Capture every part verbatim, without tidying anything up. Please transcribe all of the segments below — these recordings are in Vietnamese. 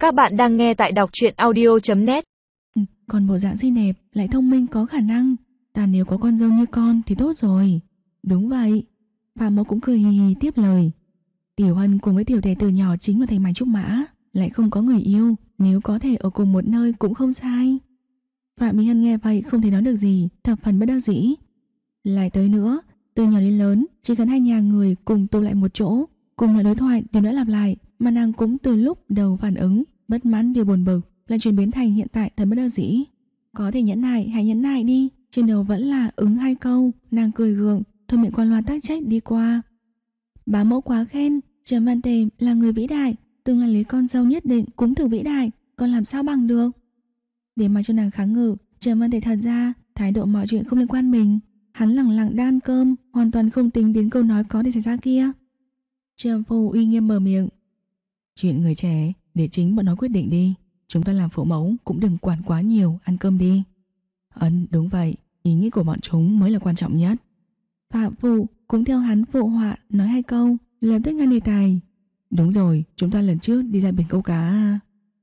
Các bạn đang nghe tại đọc truyện audio chấm net. Còn bộ dạng xinh đẹp, lại thông minh có khả năng. Ta nếu có con dâu như con thì tốt rồi. Đúng vậy. Phạm Mẫu cũng cười hì hì tiếp lời. Tiểu Hân cùng với Tiểu Tề từ nhỏ chính là thành mái trúc mã, lại không có người yêu, nếu có thể ở cùng một nơi cũng không sai. Phạm Mỹ Hân nghe vậy không thể nói được gì, thập phần bất đắc dĩ. Lại tới nữa, từ nhỏ đến lớn, chỉ cần hai nhà người cùng tụ lại một chỗ, cùng lại đối thoại đều đã lặp lại, mà nàng cũng từ lúc đầu phản ứng, bất mãn điều buồn bực, lại chuyển biến thành hiện tại thật bất đắc dĩ. Có thể nhẫn nại, hãy nhẫn nại đi. Trên đầu vẫn là ứng hai câu, nàng cười gượng, thôi miệng qua loa tác trách đi qua. Bá Mẫu quá khen, Trầm Văn Tề là người vĩ đại, tương lai lấy con dâu nhất định cũng thử vĩ đại, còn làm sao bằng được. Để mà cho nàng kháng ngự, Trầm Văn Tề thật ra thái độ mọi chuyện không liên quan mình, hắn lẳng lặng đang ăn cơm, hoàn toàn không tính đến câu nói có thể xảy ra kia. Trầm Phu uy nghiêm mở miệng. Chuyện người trẻ để chính bọn nó quyết định đi, chúng ta làm phụ mẫu cũng đừng quản quá nhiều, ăn cơm đi. Ấn, đúng vậy, ý nghĩ của bọn chúng mới là quan trọng nhất. Phạm Phụ cũng theo hắn phụ họa nói hai câu, lập tức ngăn đề tài. Đúng rồi, chúng ta lần trước đi ra biển câu cá.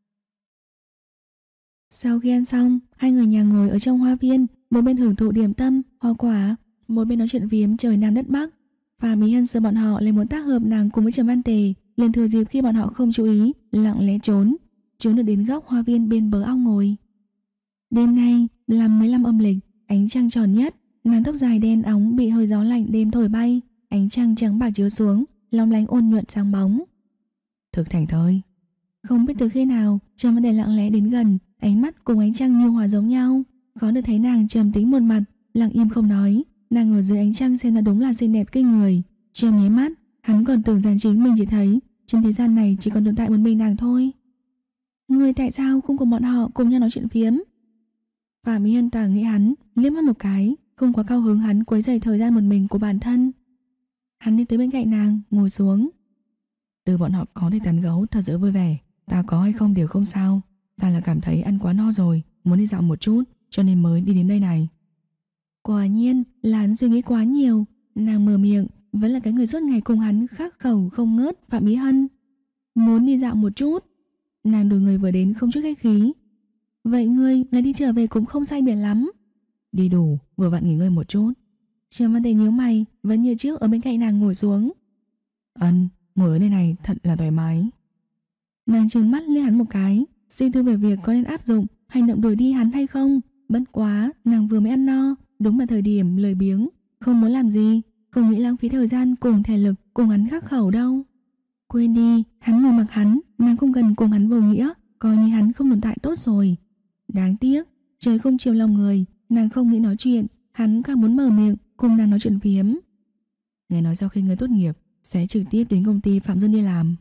Sau khi ăn xong, hai người nhà ngồi ở trong hoa viên, một bên hưởng thụ điểm tâm, hoa quả, một bên nói chuyện phiếm trời Nam đất Bắc. Và Mỹ Hân sợ bọn họ lại muốn tác hợp nàng cùng với Trầm Văn Tề, liền thừa dịp khi bọn họ không chú ý, lặng lẽ trốn, trốn được đến góc hoa viên bên bờ ao ngồi. Đêm nay là mười lăm âm lịch, ánh trăng tròn nhất, nàng tóc dài đen óng bị hơi gió lạnh đêm thổi bay, ánh trăng trắng bạc chiếu xuống, long lánh ôn nhuận sáng bóng. Thực thành thơi. Không biết từ khi nào, Trầm Văn Tề lặng lẽ đến gần, ánh mắt cùng ánh trăng nhu hòa giống nhau, khó được thấy nàng trầm tính một mặt, lặng im không nói. Nàng ở dưới ánh trăng xem là đúng là xinh đẹp kinh người. Trong nháy mắt, hắn còn tưởng rằng chính mình chỉ thấy trên thế gian này chỉ còn tồn tại một mình nàng thôi. Người tại sao không cùng bọn họ cùng nhau nói chuyện phiếm? Phạm Mỹ Hân tả nghĩ hắn, liếc mắt một cái, không quá cao hứng hắn quấy rầy thời gian một mình của bản thân. Hắn đi tới bên cạnh nàng, ngồi xuống. Từ bọn họ có thể tán gẫu thật sự vui vẻ, ta có hay không đều không sao. Ta là cảm thấy ăn quá no rồi, muốn đi dạo một chút, cho nên mới đi đến đây này. Quả nhiên là hắn suy nghĩ quá nhiều. Nàng mở miệng, vẫn là cái người suốt ngày cùng hắn khắc khẩu không ngớt. Phạm Mỹ Hân muốn đi dạo một chút. Nàng đổi người vừa đến không chút khách khí. Vậy ngươi lại đi trở về cũng không sai biệt lắm. Đi đủ, vừa vặn nghỉ ngơi một chút. Trầm Văn Tề nhíu mày, vẫn như trước ở bên cạnh nàng ngồi xuống. Ân, ngồi ở nơi này thật là thoải mái. Nàng trừng mắt liếc hắn một cái, suy tư về việc có nên áp dụng hành động đuổi đi hắn hay không. Bất quá, nàng vừa mới ăn no, đúng là thời điểm lười biếng, không muốn làm gì, không nghĩ lãng phí thời gian cùng thể lực cùng hắn khắc khẩu đâu. Quên đi, hắn ngồi mặc hắn, nàng không cần cùng hắn vô nghĩa, coi như hắn không tồn tại tốt rồi. Đáng tiếc, trời không chiều lòng người, nàng không nghĩ nói chuyện, hắn càng muốn mở miệng cùng nàng nói chuyện phiếm. Nghe nói sau khi người tốt nghiệp sẽ trực tiếp đến công ty Phạm Dương đi làm.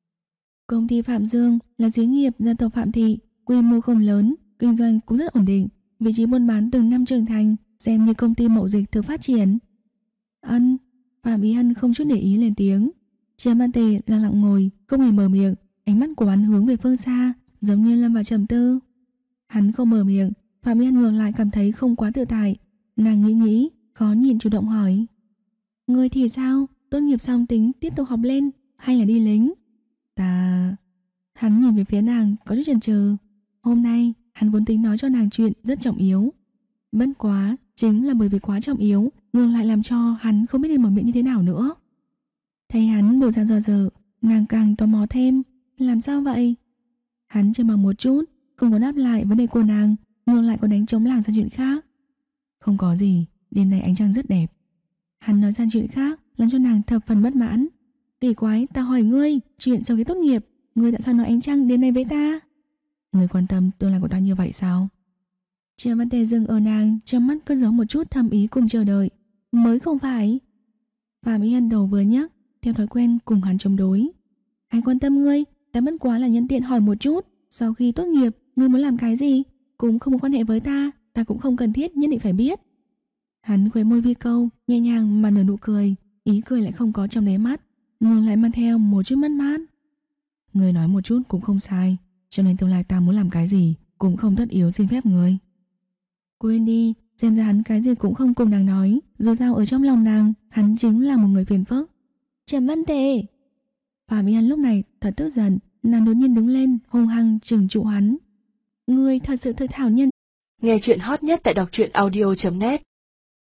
Công ty Phạm Dương là xí nghiệp gia tộc Phạm Thị, quy mô không lớn, kinh doanh cũng rất ổn định, vị trí buôn bán từng năm trưởng thành, xem như công ty mậu dịch thường phát triển. Ân, Phạm Ý Hân không chút để ý lên tiếng. Trầm Văn Tề lặng lặng ngồi, không hề mở miệng, ánh mắt của hắn hướng về phương xa, giống như lâm vào trầm tư. Hắn không mở miệng, Phạm Ý Hân ngược lại cảm thấy không quá tự tại. Nàng nghĩ nghĩ, khó nhịn chủ động hỏi: Ngươi thì sao? Tốt nghiệp xong tính tiếp tục học lên hay là đi lính? Ta... Hắn nhìn về phía nàng có chút chần chừ. Hôm nay hắn vốn tính nói cho nàng chuyện rất trọng yếu, bất quá chính là bởi vì quá trọng yếu, ngược lại làm cho hắn không biết nên mở miệng như thế nào nữa. Thấy hắn bộ dạng do dự, nàng càng tò mò thêm. Làm sao vậy? Hắn trầm mặc một chút, không có đáp lại vấn đề của nàng, ngược lại còn đánh trống lảng sang chuyện khác. Không có gì, đêm nay ánh trăng rất đẹp. Hắn nói sang chuyện khác, làm cho nàng thập phần bất mãn. Kỳ quái, ta hỏi ngươi, chuyện sau khi tốt nghiệp, ngươi tại sao nói ánh trăng đêm nay với ta? Ngươi quan tâm tương lai của ta như vậy sao? Trầm Văn Tề dừng ở nàng, trong mắt có giấu một chút thầm ý cùng chờ đợi. Mới không phải. Phạm Ý Hân đầu vừa nhấc, theo thói quen cùng hắn chống đối. Ai quan tâm ngươi, ta bất quá là nhân tiện hỏi một chút, sau khi tốt nghiệp, ngươi muốn làm cái gì? Cũng không có quan hệ với ta, ta cũng không cần thiết nhất định phải biết. Hắn khóe môi vi câu, nhẹ nhàng mà nở nụ cười, ý cười lại không có trong đáy mắt, ngược lại mang theo một chút mất mát. Ngươi nói một chút cũng không sai, cho nên tương lai ta muốn làm cái gì cũng không tất yếu xin phép ngươi. Quên đi, xem ra hắn cái gì cũng không cùng nàng nói, dù sao ở trong lòng nàng, hắn chính là một người phiền phức. Trầm Văn Tề. Phạm Mỹ Hân lúc này thật tức giận, Nàng đột nhiên đứng lên, hung hăng trừng trụ hắn. Ngươi thật sự thực thảo nhân. Nghe chuyện hot nhất tại đọc truyện audio chấm net.